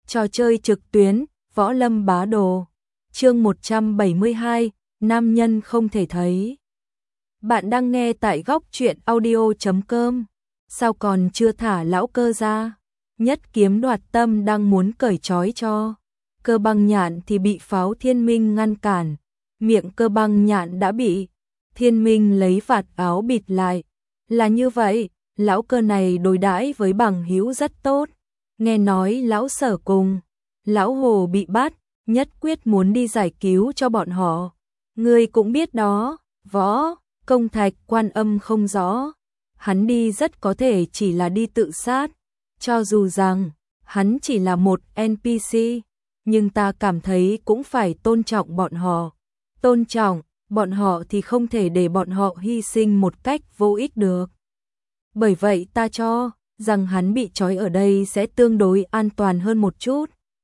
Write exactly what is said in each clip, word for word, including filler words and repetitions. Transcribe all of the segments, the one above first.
Trò chơi trực tuyến, Võ Lâm Bá Đồ. Chương một trăm bảy mươi hai, nam nhân không thể thấy. Bạn đang nghe tại góc truyện audio chấm com. Sao còn chưa thả lão cơ ra? Nhất Kiếm Đoạt Tâm đang muốn cởi trói cho Cơ Băng Nhạn thì bị Pháo Thiên Minh ngăn cản. Miệng Cơ Băng Nhạn đã bị Thiên Minh lấy vạt áo bịt lại. Là như vậy, lão cơ này đối đãi với bằng hữu rất tốt. Nghe nói lão Sở cùng lão Hồ bị bắt, nhất quyết muốn đi giải cứu cho bọn họ. Ngươi cũng biết đó, Võ Công Thạch Quan Âm không rõ. Hắn đi rất có thể chỉ là đi tự sát. Cho dù rằng hắn chỉ là một en pê xê, nhưng ta cảm thấy cũng phải tôn trọng bọn họ. Tôn trọng bọn họ thì không thể để bọn họ hy sinh một cách vô ích được. Bởi vậy ta cho rằng hắn bị trói ở đây sẽ tương đối an toàn hơn một chút.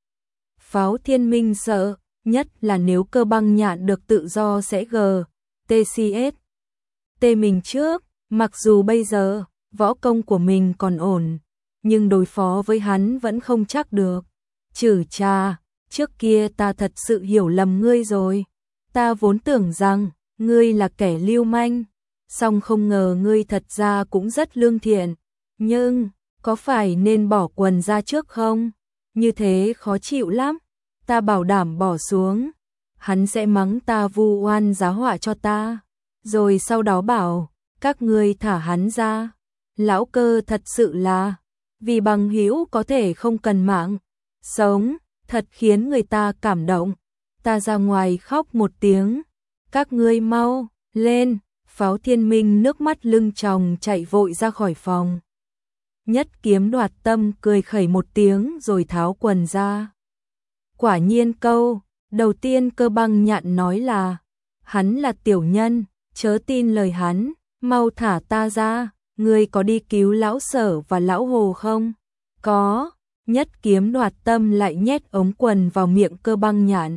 Pháo Thiên Minh sợ nhất là nếu Cơ Băng Nhạn được tự do sẽ gờ tê xê ét tê mình trước. Mặc dù bây giờ võ công của mình còn ổn, nhưng đối phó với hắn vẫn không chắc được. Chử cha, trước kia ta thật sự hiểu lầm ngươi rồi. Ta vốn tưởng rằng ngươi là kẻ lưu manh, song không ngờ ngươi thật ra cũng rất lương thiện. Nhưng, có phải nên bỏ quần ra trước không? Như thế khó chịu lắm. Ta bảo đảm bỏ xuống, hắn sẽ mắng ta vu oan giá họa cho ta, rồi sau đó bảo các ngươi thả hắn ra. Lão Cơ thật sự là vì bằng hữu có thể không cần mạng sống, thật khiến người ta cảm động. Ta ra ngoài khóc một tiếng, các ngươi mau lên. Pháo Thiên Minh nước mắt lưng tròng chạy vội ra khỏi phòng. Nhất Kiếm Đoạt Tâm cười khẩy một tiếng rồi tháo quần ra. Quả nhiên câu đầu tiên Cơ Băng Nhạn nói là hắn là tiểu nhân, chớ tin lời hắn, mau thả ta ra. Ngươi có đi cứu lão Sở và lão Hồ không? Có. Nhất Kiếm Đoạt Tâm lại nhét ống quần vào miệng Cơ Băng Nhạn.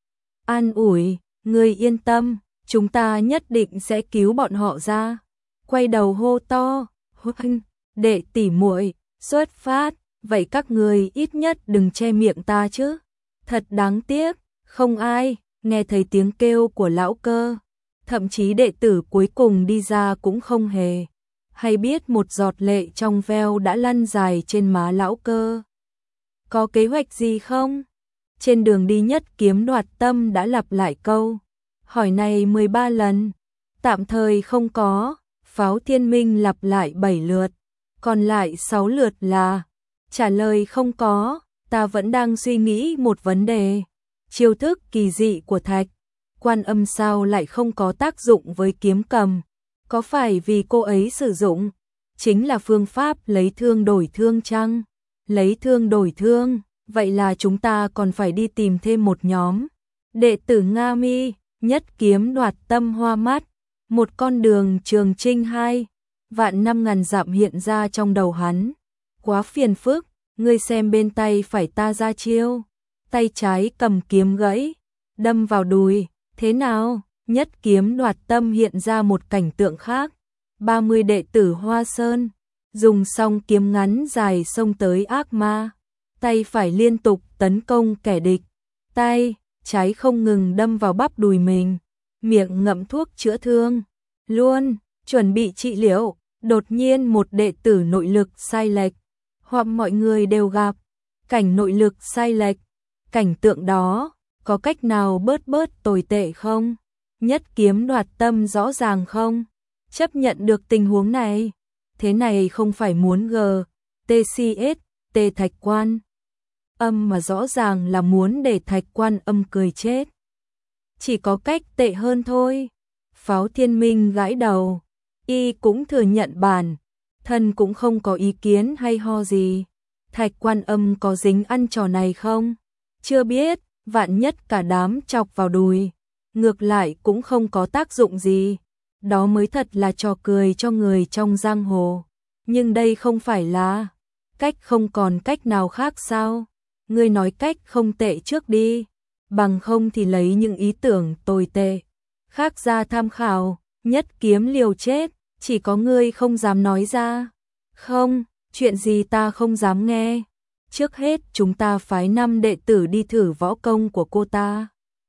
An ủi, ngươi yên tâm, chúng ta nhất định sẽ cứu bọn họ ra. Quay đầu hô to, huynh đệ tỷ muội xuất phát. Vậy các ngươi ít nhất đừng che miệng ta chứ. Thật đáng tiếc, không ai nghe thấy tiếng kêu của lão Cơ. Thậm chí đệ tử cuối cùng đi ra cũng không hề hay biết một giọt lệ trong veo đã lăn dài trên má lão Cơ. Có kế hoạch gì không? Trên đường đi Nhất Kiếm Đoạt Tâm đã lặp lại câu hỏi này mười ba lần. Tạm thời không có. Pháo Thiên Minh lặp lại bảy lượt, còn lại sáu lượt là trả lời không có. Ta vẫn đang suy nghĩ một vấn đề. Chiêu thức kỳ dị của Thạch Quan Âm sao lại không có tác dụng với kiếm cầm? Có phải vì cô ấy sử dụng chính là phương pháp lấy thương đổi thương chăng? Lấy thương đổi thương, vậy là chúng ta còn phải đi tìm thêm một nhóm đệ tử Nga Mi. Nhất Kiếm Đoạt Tâm hoa mắt. Một con đường trường chinh hai vạn năm ngàn dặm hiện ra trong đầu hắn. Quá phiền phức, ngươi xem bên tay phải ta ra chiêu. Tay trái cầm kiếm gãy, đâm vào đùi. Thế nào? Nhất Kiếm Đoạt Tâm hiện ra một cảnh tượng khác. ba mươi đệ tử Hoa Sơn dùng xong kiếm ngắn dài xông tới ác ma. Tay phải liên tục tấn công kẻ địch, tay trái không ngừng đâm vào bắp đùi mình, miệng ngậm thuốc chữa thương. Luôn chuẩn bị trị liệu, đột nhiên một đệ tử nội lực sai lệch, hoặc mọi người đều gặp cảnh nội lực sai lệch. Cảnh tượng đó có cách nào bớt bớt tồi tệ không? Nhất Kiếm Đoạt Tâm rõ ràng không chấp nhận được tình huống này. Thế này không phải muốn gờ tê xê ét tê Thạch Quan Âm mà rõ ràng là muốn để Thạch Quan Âm cười chết. Chỉ có cách tệ hơn thôi. Pháo Thiên Minh gãi đầu, y cũng thừa nhận bản thân cũng không có ý kiến hay ho gì. Thạch Quan Âm có dính ăn trò này không? Chưa biết, vạn nhất cả đám chọc vào đùi, ngược lại cũng không có tác dụng gì. Đó mới thật là trò cười cho người trong giang hồ. Nhưng đây không phải là cách, không còn cách nào khác sao? Ngươi nói cách không tệ trước đi, bằng không thì lấy những ý tưởng tồi tệ khác ra tham khảo. Nhất Kiếm liều chết, chỉ có ngươi không dám nói ra. Không, chuyện gì ta không dám nghe. Trước hết chúng ta phái năm đệ tử đi thử võ công của cô ta.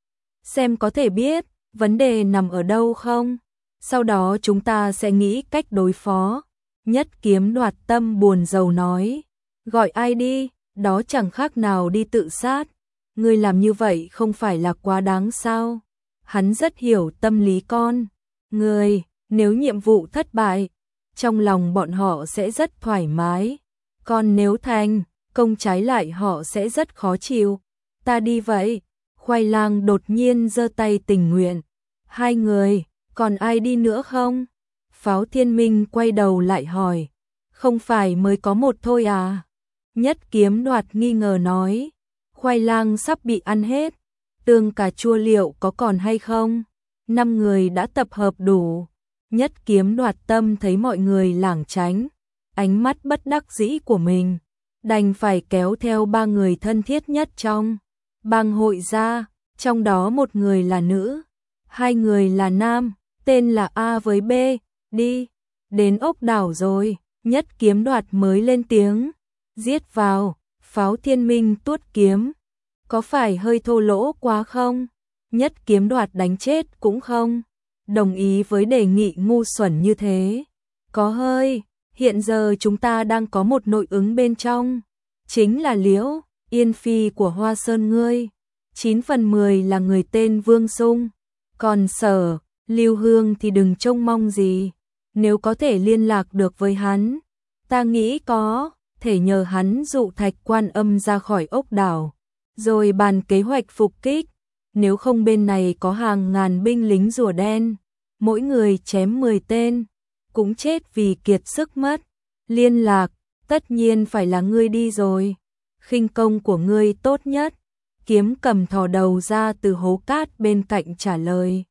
Xem có thể biết vấn đề nằm ở đâu không? Sau đó chúng ta sẽ nghĩ cách đối phó. Nhất Kiếm Đoạt Tâm buồn rầu nói. Gọi ai đi, đó chẳng khác nào đi tự sát. Ngươi làm như vậy không phải là quá đáng sao? Hắn rất hiểu tâm lý con. Ngươi, nếu nhiệm vụ thất bại, trong lòng bọn họ sẽ rất thoải mái. Còn nếu thành công trái lại họ sẽ rất khó chịu. Ta đi vậy. Khoai lang đột nhiên giơ tay tình nguyện. Hai người, còn ai đi nữa không? Pháo Thiên Minh quay đầu lại hỏi. Không phải mới có một thôi à? Nhất Kiếm Đoạt nghi ngờ nói. Khoai lang sắp bị ăn hết. Tương cà chua liệu có còn hay không? Năm người đã tập hợp đủ. Nhất Kiếm Đoạt Tâm thấy mọi người lảng tránh. Ánh mắt bất đắc dĩ của mình. Đành phải kéo theo ba người thân thiết nhất trong bang hội ra. Trong đó một người là nữ. Hai người là nam. Tên là A với B. Đi. Đến ốc đảo rồi. Nhất Kiếm Đoạt mới lên tiếng. Giết vào. Pháo Thiên Minh tuốt kiếm. Có phải hơi thô lỗ quá không? Nhất Kiếm Đoạt đánh chết cũng không đồng ý với đề nghị ngu xuẩn như thế. Có hơi. Hiện giờ chúng ta đang có một nội ứng bên trong. Chính là Liễu Yên Phi của Hoa Sơn ngươi. Chín phần mười là người tên Vương Sung. Còn Sở Lưu Hương thì đừng trông mong gì. Nếu có thể liên lạc được với hắn, ta nghĩ có thể nhờ hắn dụ Thạch Quan Âm ra khỏi ốc đảo, rồi bàn kế hoạch phục kích. Nếu không bên này có hàng ngàn binh lính rùa đen, mỗi người chém mười tên, cũng chết vì kiệt sức mất. Liên lạc, tất nhiên phải là ngươi đi rồi. Khinh công của ngươi tốt nhất. Kiếm Cầm thò đầu ra từ hố cát bên cạnh trả lời.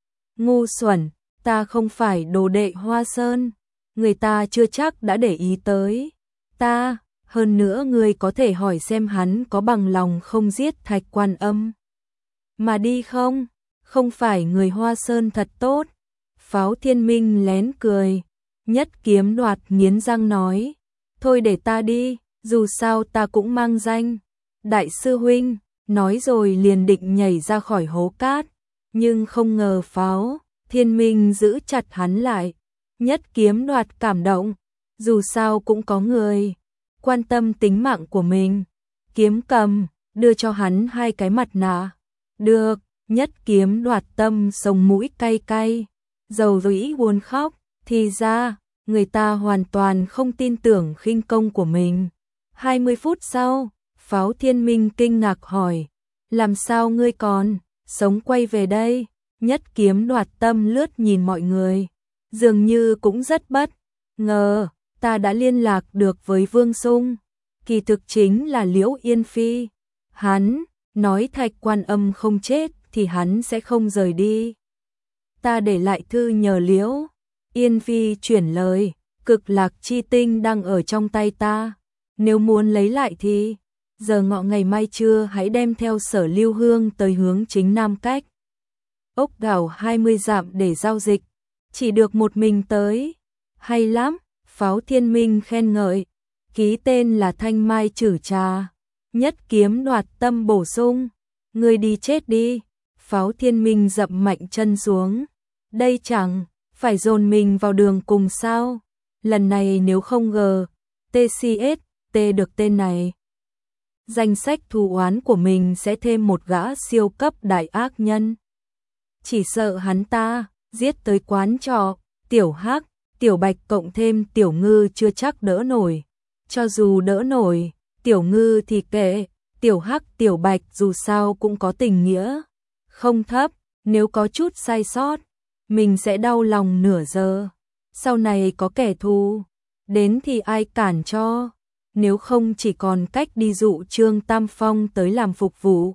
Ngu xuẩn, ta không phải đồ đệ Hoa Sơn, người ta chưa chắc đã để ý tới ta. Hơn nữa ngươi có thể hỏi xem hắn có bằng lòng không giết Thạch Quan Âm mà đi không? Không phải người Hoa Sơn thật tốt. Pháo Thiên Minh lén cười. Nhất Kiếm Đoạt nghiến răng nói. Thôi để ta đi, dù sao ta cũng mang danh đại sư huynh. Nói rồi liền định nhảy ra khỏi hố cát. Nhưng không ngờ Pháo Thiên Minh giữ chặt hắn lại. Nhất Kiếm Đoạt cảm động. Dù sao cũng có người quan tâm tính mạng của mình. Kiếm Cầm đưa cho hắn hai cái mặt nạ. Được. Nhất Kiếm Đoạt tâm sống mũi cay cay. Dầu dĩ buồn khóc. Thì ra người ta hoàn toàn không tin tưởng khinh công của mình. hai mươi phút sau, Pháo Thiên Minh kinh ngạc hỏi. Làm sao ngươi còn sống quay về đây? Nhất Kiếm Đoạt tâm lướt nhìn mọi người. Dường như cũng rất bất ngờ. Ta đã liên lạc được với Vương Sung. Kỳ thực chính là Liễu Yên Phi. Hắn nói Thạch Quan Âm không chết thì hắn sẽ không rời đi. Ta để lại thư nhờ Liễu Yên Phi chuyển lời. Cực lạc chi tinh đang ở trong tay ta. Nếu muốn lấy lại thì giờ ngọ ngày mai trưa hãy đem theo Sở Lưu Hương tới hướng chính nam cách ốc đảo hai mươi dặm để giao dịch. Chỉ được một mình tới. Hay lắm. Pháo Thiên Minh khen ngợi. Ký tên là Thanh Mai Trử Trà. Nhất Kiếm Đoạt tâm bổ sung. Ngươi đi chết đi. Pháo Thiên Minh dậm mạnh chân xuống. Đây chẳng phải dồn mình vào đường cùng sao? Lần này nếu không gờ tê xê ét tê được tên này, danh sách thù oán của mình sẽ thêm một gã siêu cấp đại ác nhân. Chỉ sợ hắn ta giết tới quán trọ, Tiểu Hắc, Tiểu Bạch cộng thêm Tiểu Ngư chưa chắc đỡ nổi. Cho dù đỡ nổi, Tiểu Ngư thì kệ, Tiểu Hắc, Tiểu Bạch dù sao cũng có tình nghĩa không thấp. Nếu có chút sai sót, mình sẽ đau lòng nửa giờ. Sau này có kẻ thù đến thì ai cản cho? Nếu không chỉ còn cách đi dụ Trương Tam Phong tới làm phục vụ.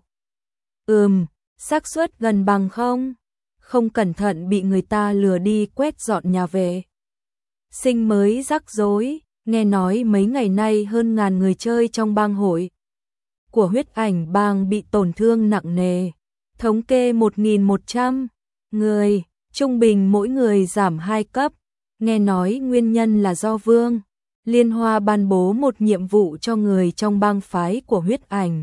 Ừm, xác suất gần bằng không? Không cẩn thận bị người ta lừa đi quét dọn nhà về. Sinh mới rắc rối. Nghe nói mấy ngày nay hơn ngàn người chơi trong bang hội của Huyết Ảnh bang bị tổn thương nặng nề. Thống kê một nghìn một trăm người, trung bình mỗi người giảm hai cấp. Nghe nói nguyên nhân là do Vương Liên Hoa ban bố một nhiệm vụ cho người trong bang phái của Huyết Ảnh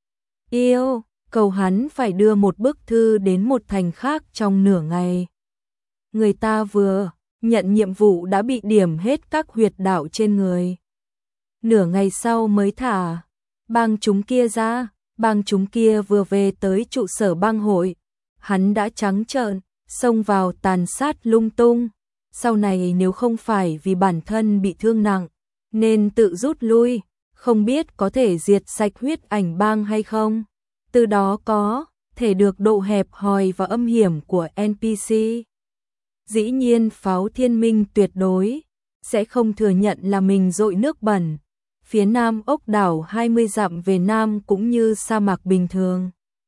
Yêu, cầu hắn phải đưa một bức thư đến một thành khác trong nửa ngày. Người ta vừa nhận nhiệm vụ đã bị điểm hết các huyệt đạo trên người. Nửa ngày sau mới thả bang chúng kia ra. Bang chúng kia vừa về tới trụ sở bang hội, hắn đã trắng trợn xông vào tàn sát lung tung. Sau này nếu không phải vì bản thân bị thương nặng nên tự rút lui, không biết có thể diệt sạch Huyết Ảnh bang hay không. Từ đó có thể được độ hẹp hòi và âm hiểm của en pê xê. Dĩ nhiên Pháo Thiên Minh tuyệt đối sẽ không thừa nhận là mình dội nước bẩn. Phía nam ốc đảo hai mươi dặm về nam cũng như sa mạc bình thường.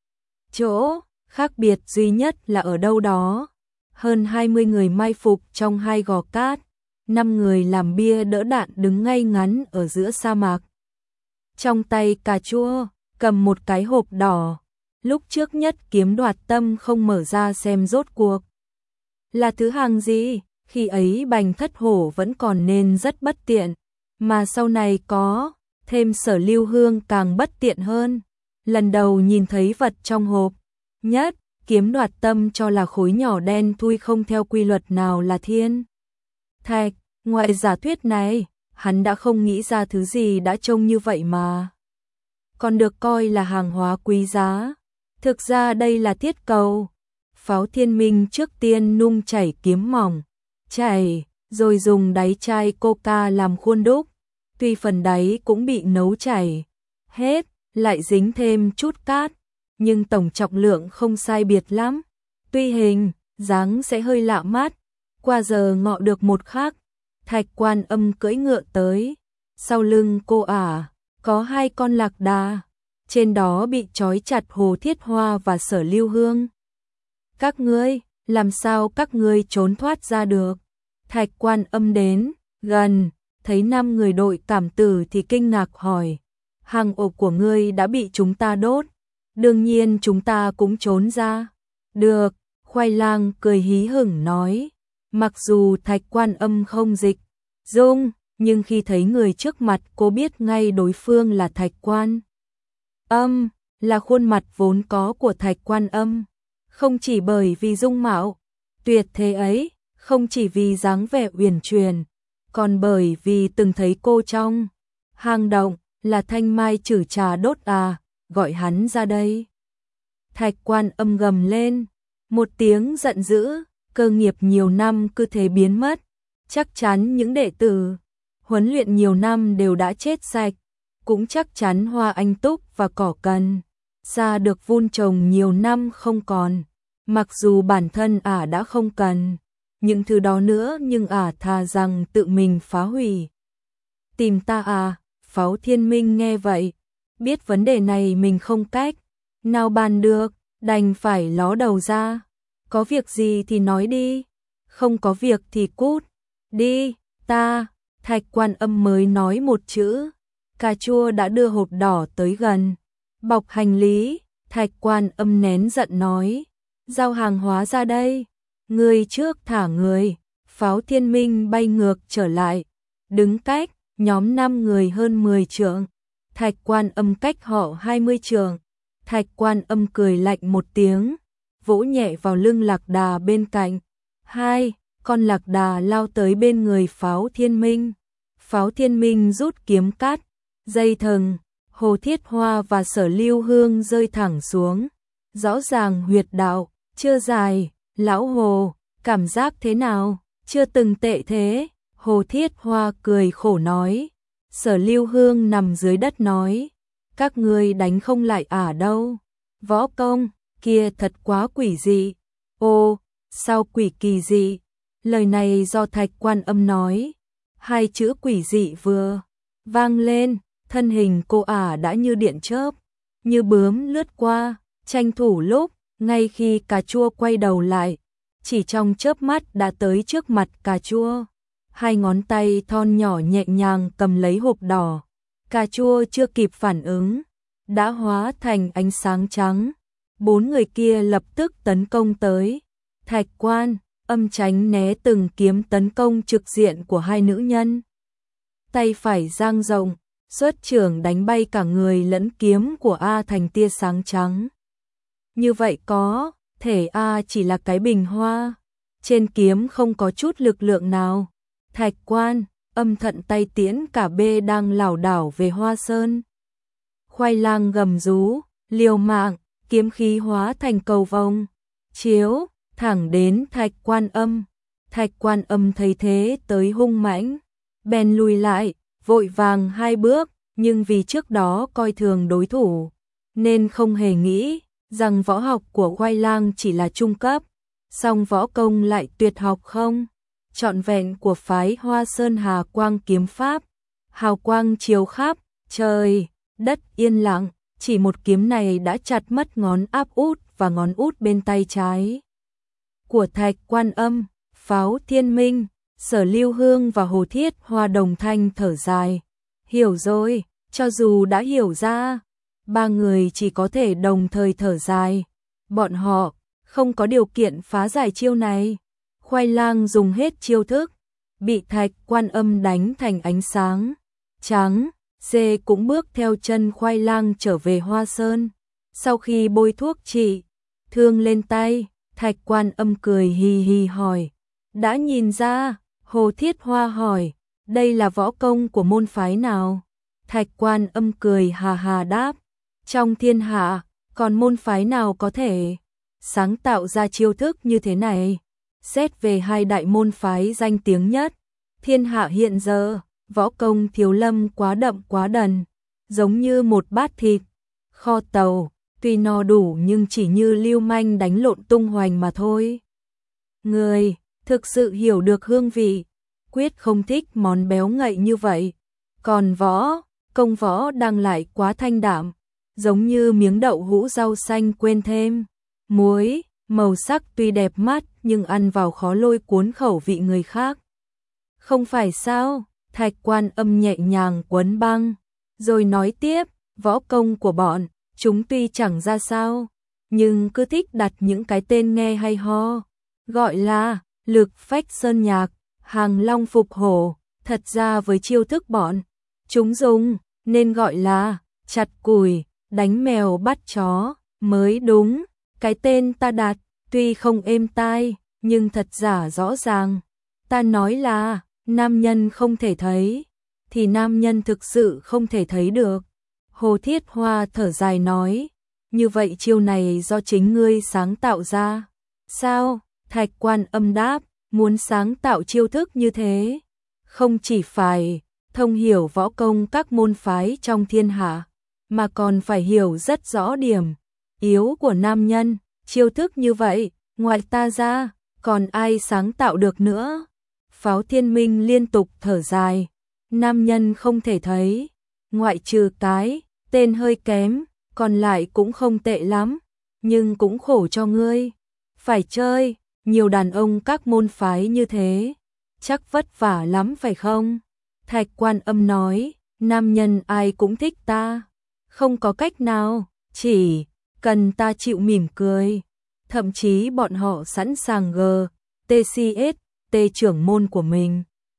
Chỗ khác biệt duy nhất là ở đâu đó. Hơn hai mươi người mai phục trong hai gò cát, năm người làm bia đỡ đạn đứng ngay ngắn ở giữa sa mạc. Trong tay cà chua, cầm một cái hộp đỏ. Lúc trước Nhất Kiếm Đoạt Tâm không mở ra xem rốt cuộc là thứ hàng gì, khi ấy Bành Thất Hổ vẫn còn nên rất bất tiện. Mà sau này có thêm Sở Lưu Hương càng bất tiện hơn. Lần đầu nhìn thấy vật trong hộp, Nhất Kiếm Đoạt Tâm cho là khối nhỏ đen thui không theo quy luật nào là thiên thạch. Ngoài giả thuyết này, hắn đã không nghĩ ra thứ gì đã trông như vậy mà còn được coi là hàng hóa quý giá. Thực ra đây là thiết cầu. Pháo Thiên Minh trước tiên nung chảy kiếm mỏng, chảy, rồi dùng đáy chai coca làm khuôn đúc. Tuy phần đáy cũng bị nấu chảy hết, lại dính thêm chút cát, nhưng tổng trọng lượng không sai biệt lắm. Tuy hình, dáng sẽ hơi lạ mắt. Qua giờ ngọ được một khắc, Thạch Quan Âm cưỡi ngựa tới. Sau lưng cô ả, có hai con lạc đà. Trên đó bị trói chặt Hồ Thiết Hoa và Sở Lưu Hương. Các ngươi, làm sao các ngươi trốn thoát ra được? Thạch Quan Âm đến gần, thấy năm người đội cảm tử thì kinh ngạc hỏi. Hang ổ của ngươi đã bị chúng ta đốt. Đương nhiên chúng ta cũng trốn ra. Được, Khoai Lang cười hí hửng nói. Mặc dù Thạch Quan Âm không dịch dung, nhưng khi thấy người trước mặt cô biết ngay đối phương là Thạch Quan Âm, là khuôn mặt vốn có của Thạch Quan Âm. Không chỉ bởi vì dung mạo tuyệt thế ấy, không chỉ vì dáng vẻ uyển chuyển, còn bởi vì từng thấy cô trong hang động. Là Thanh Mai chử trà đốt à, gọi hắn ra đây. Thạch Quan Âm gầm lên một tiếng giận dữ, cơ nghiệp nhiều năm cứ thế biến mất. Chắc chắn những đệ tử huấn luyện nhiều năm đều đã chết sạch, cũng chắc chắn hoa anh túc và cỏ cần xa được vun trồng nhiều năm không còn. Mặc dù bản thân ả đã không cần những thứ đó nữa, nhưng ả thà rằng tự mình phá hủy. Tìm ta à? Pháo Thiên Minh nghe vậy, biết vấn đề này mình không cách nào bàn được, đành phải ló đầu ra. Có việc gì thì nói đi, không có việc thì cút đi. Ta, Thạch Quan Âm mới nói một chữ. Cà chua đã đưa hộp đỏ tới gần, bọc hành lý. Thạch Quan Âm nén giận nói, giao hàng hóa ra đây. Người trước thả người. Pháo Thiên Minh bay ngược trở lại, đứng cách nhóm năm người hơn mười trượng. Thạch Quan Âm cách họ hai mươi trượng. Thạch Quan Âm cười lạnh một tiếng, vỗ nhẹ vào lưng lạc đà bên cạnh. Hai con lạc đà lao tới bên người Pháo Thiên Minh. Pháo Thiên Minh rút kiếm cắt dây thừng, Hồ Thiết Hoa và Sở Lưu Hương rơi thẳng xuống. Rõ ràng huyệt đạo chưa dài. Lão Hồ, cảm giác thế nào? Chưa từng tệ thế. Hồ Thiết Hoa cười khổ nói. Sở Lưu Hương nằm dưới đất nói, các ngươi đánh không lại ả đâu. Võ công kia thật quá quỷ dị. Ô, sao quỷ kỳ dị? Lời này do Thạch Quan Âm nói. Hai chữ quỷ dị vừa vang lên, thân hình cô ả đã như điện chớp, như bướm lướt qua, tranh thủ lúc. Ngay khi cà chua quay đầu lại, chỉ trong chớp mắt đã tới trước mặt cà chua. Hai ngón tay thon nhỏ nhẹ nhàng cầm lấy hộp đỏ. Cà chua chưa kịp phản ứng, đã hóa thành ánh sáng trắng. Bốn người kia lập tức tấn công tới. Thạch Quan Âm tránh né từng kiếm tấn công trực diện của hai nữ nhân. tay phải dang rộng, xuất trưởng đánh bay cả người lẫn kiếm của A thành tia sáng trắng. Như vậy có thể A chỉ là cái bình hoa, trên kiếm không có chút lực lượng nào. Thạch Quan Âm thận tay tiễn cả B đang lảo đảo về Hoa Sơn. Khoai lang gầm rú, liều mạng, kiếm khí hóa thành cầu vồng, chiếu thẳng đến Thạch Quan Âm. Thạch Quan Âm thấy thế tới hung mãnh, bèn lùi lại, vội vàng hai bước, nhưng vì trước đó coi thường đối thủ, nên không hề nghĩ rằng võ học của Khoai lang chỉ là trung cấp, song võ công lại tuyệt học không trọn vẹn của phái Hoa Sơn Hà Quang kiếm pháp. Hào quang chiếu khắp trời đất yên lặng, chỉ một kiếm này đã chặt mất ngón áp út và ngón út bên tay trái của Thạch Quan Âm. Pháo Thiên Minh, Sở Lưu Hương và Hồ Thiết Hoa đồng thanh thở dài. Hiểu rồi, cho dù đã hiểu ra, ba người chỉ có thể đồng thời thở dài. Bọn họ không có điều kiện phá giải chiêu này. Khoai lang dùng hết chiêu thức, bị Thạch Quan Âm đánh thành ánh sáng trắng. Dê cũng bước theo chân Khoai lang trở về Hoa Sơn. Sau khi bôi thuốc trị thương lên tay, Thạch Quan Âm cười hì hì hỏi. Đã nhìn ra? Hồ Thiết Hoa hỏi. Đây là võ công của môn phái nào? Thạch Quan Âm cười hà hà đáp. Trong thiên hạ, còn môn phái nào có thể sáng tạo ra chiêu thức như thế này? Xét về hai đại môn phái danh tiếng nhất thiên hạ hiện giờ, võ công Thiếu Lâm quá đậm quá đần, giống như một bát thịt kho tàu, tuy no đủ nhưng chỉ như lưu manh đánh lộn tung hoành mà thôi. Người thực sự hiểu được hương vị, quyết không thích món béo ngậy như vậy. Còn võ công võ đang lại quá thanh đạm, giống như miếng đậu hũ rau xanh quên thêm muối, màu sắc tuy đẹp mắt nhưng ăn vào khó lôi cuốn khẩu vị người khác. Không phải sao? Thạch Quan Âm nhẹ nhàng quấn băng, rồi nói tiếp, võ công của bọn chúng tuy chẳng ra sao, nhưng cứ thích đặt những cái tên nghe hay ho, gọi là lực phách sơn nhạc, hàng long phục hổ. Thật ra với chiêu thức bọn chúng dùng nên gọi là chặt củi, đánh mèo bắt chó mới đúng. Cái tên ta đặt tuy không êm tai, nhưng thật giả rõ ràng. Ta nói là nam nhân không thể thấy, thì nam nhân thực sự không thể thấy được. Hồ Thiết Hoa thở dài nói, như vậy chiêu này do chính ngươi sáng tạo ra. Sao? Thạch Quan Âm đáp, muốn sáng tạo chiêu thức như thế, không chỉ phải thông hiểu võ công các môn phái trong thiên hạ, mà còn phải hiểu rất rõ điểm yếu của nam nhân. Chiêu thức như vậy, ngoài ta ra, còn ai sáng tạo được nữa? Pháo Thiên Minh liên tục thở dài, nam nhân không thể thấy, ngoại trừ cái tên hơi kém, còn lại cũng không tệ lắm, nhưng cũng khổ cho ngươi. Phải chơi nhiều đàn ông các môn phái như thế, chắc vất vả lắm phải không? Thạch Quan Âm nói, nam nhân ai cũng thích ta, không có cách nào, chỉ cần ta chịu mỉm cười. Thậm chí bọn họ sẵn sàng g tê xê ét tê trưởng môn của mình.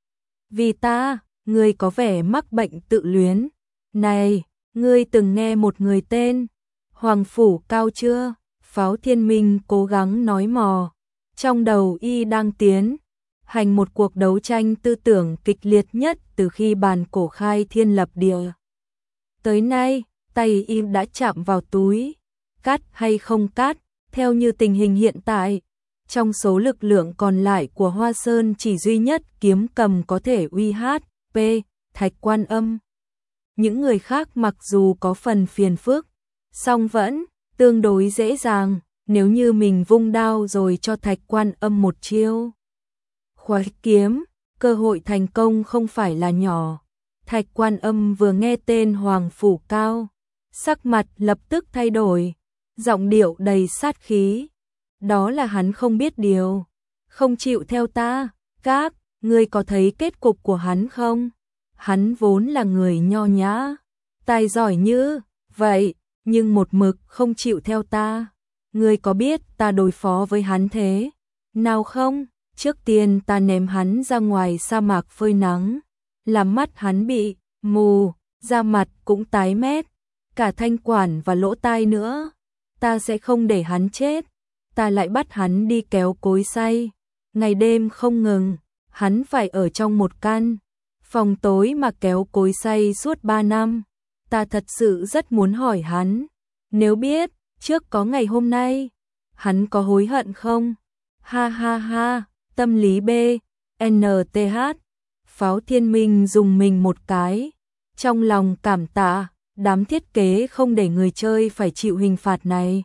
Vì ta, ngươi có vẻ mắc bệnh tự luyến. Này, ngươi từng nghe một người tên Hoàng Phủ Cao chưa? Pháo Thiên Minh cố gắng nói mò. Trong đầu y đang tiến hành một cuộc đấu tranh tư tưởng kịch liệt nhất từ khi bàn cổ khai thiên lập địa. Tới nay, tay y đã chạm vào túi, cắt hay không cắt, theo như tình hình hiện tại. Trong số lực lượng còn lại của Hoa Sơn chỉ duy nhất kiếm cầm có thể uy hát pê Thạch Quan Âm. Những người khác mặc dù có phần phiền phức, song vẫn tương đối dễ dàng, nếu như mình vung đao rồi cho Thạch Quan Âm một chiêu khoái kiếm, cơ hội thành công không phải là nhỏ. Thạch Quan Âm vừa nghe tên Hoàng Phủ Cao, sắc mặt lập tức thay đổi, giọng điệu đầy sát khí. Đó là hắn không biết điều, không chịu theo ta. Các ngươi có thấy kết cục của hắn không? Hắn vốn là người nho nhã, tài giỏi như vậy, nhưng một mực không chịu theo ta. Ngươi có biết ta đối phó với hắn thế nào không? Trước tiên ta ném hắn ra ngoài sa mạc phơi nắng, làm mắt hắn bị mù, da mặt cũng tái mét, cả thanh quản và lỗ tai nữa. Ta sẽ không để hắn chết, ta lại bắt hắn đi kéo cối xay, ngày đêm không ngừng, hắn phải ở trong một căn phòng tối mà kéo cối xay suốt ba năm. Ta thật sự rất muốn hỏi hắn, nếu biết trước có ngày hôm nay, hắn có hối hận không? Ha ha ha, tâm lý B, N T H. Pháo Thiên Minh dùng mình một cái, trong lòng cảm tạ, đám thiết kế không để người chơi phải chịu hình phạt này.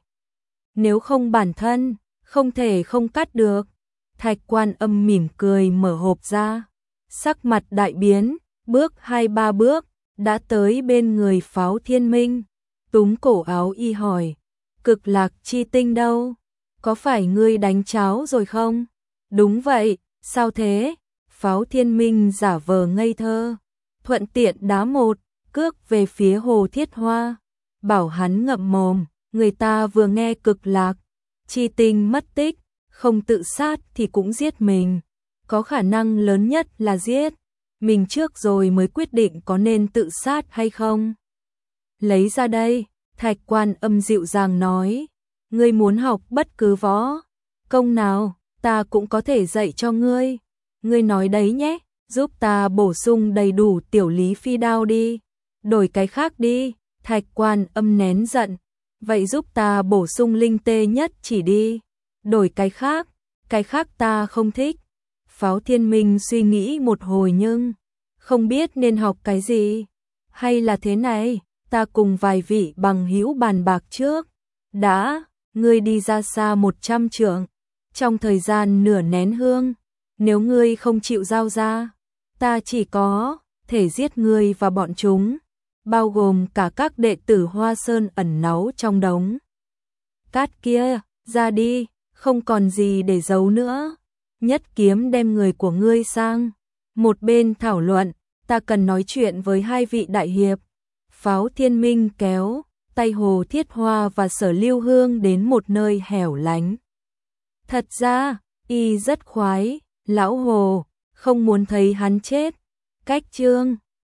Nếu không bản thân, không thể không cắt được. Thạch Quan Âm mỉm cười mở hộp ra, sắc mặt đại biến, bước hai ba bước, đã tới bên người Pháo Thiên Minh, túm cổ áo y hỏi, Cực Lạc chi tinh đâu? Có phải ngươi đánh cháo rồi không? Đúng vậy, sao thế? Pháo Thiên Minh giả vờ ngây thơ, thuận tiện đá một cước về phía Hồ Thiết Hoa, bảo hắn ngậm mồm, người ta vừa nghe Cực Lạc chi tinh mất tích, không tự sát thì cũng giết mình, có khả năng lớn nhất là giết mình trước rồi mới quyết định có nên tự sát hay không. Lấy ra đây, Thạch Quan Âm dịu dàng nói, ngươi muốn học bất cứ võ công nào, ta cũng có thể dạy cho ngươi. Ngươi nói đấy nhé, giúp ta bổ sung đầy đủ tiểu lý phi đao đi, đổi cái khác đi. Thạch Quan Âm nén giận, vậy giúp ta bổ sung linh tê nhất chỉ đi, đổi cái khác, cái khác ta không thích. Pháo Thiên Minh suy nghĩ một hồi nhưng không biết nên học cái gì, hay là thế này, ta cùng vài vị bằng hữu bàn bạc trước. Đã, ngươi đi ra xa một trăm trượng, trong thời gian nửa nén hương, nếu ngươi không chịu giao ra, ta chỉ có thể giết ngươi và bọn chúng, bao gồm cả các đệ tử Hoa Sơn ẩn náu trong đống cát kia, ra đi, không còn gì để giấu nữa. Nhất kiếm đem người của ngươi sang một bên thảo luận, ta cần nói chuyện với hai vị đại hiệp. Pháo Thiên Minh kéo tay Hồ Thiết Hoa và Sở Lưu Hương đến một nơi hẻo lánh. Thật ra, y rất khoái, lão Hồ, không muốn thấy hắn chết. Cách chương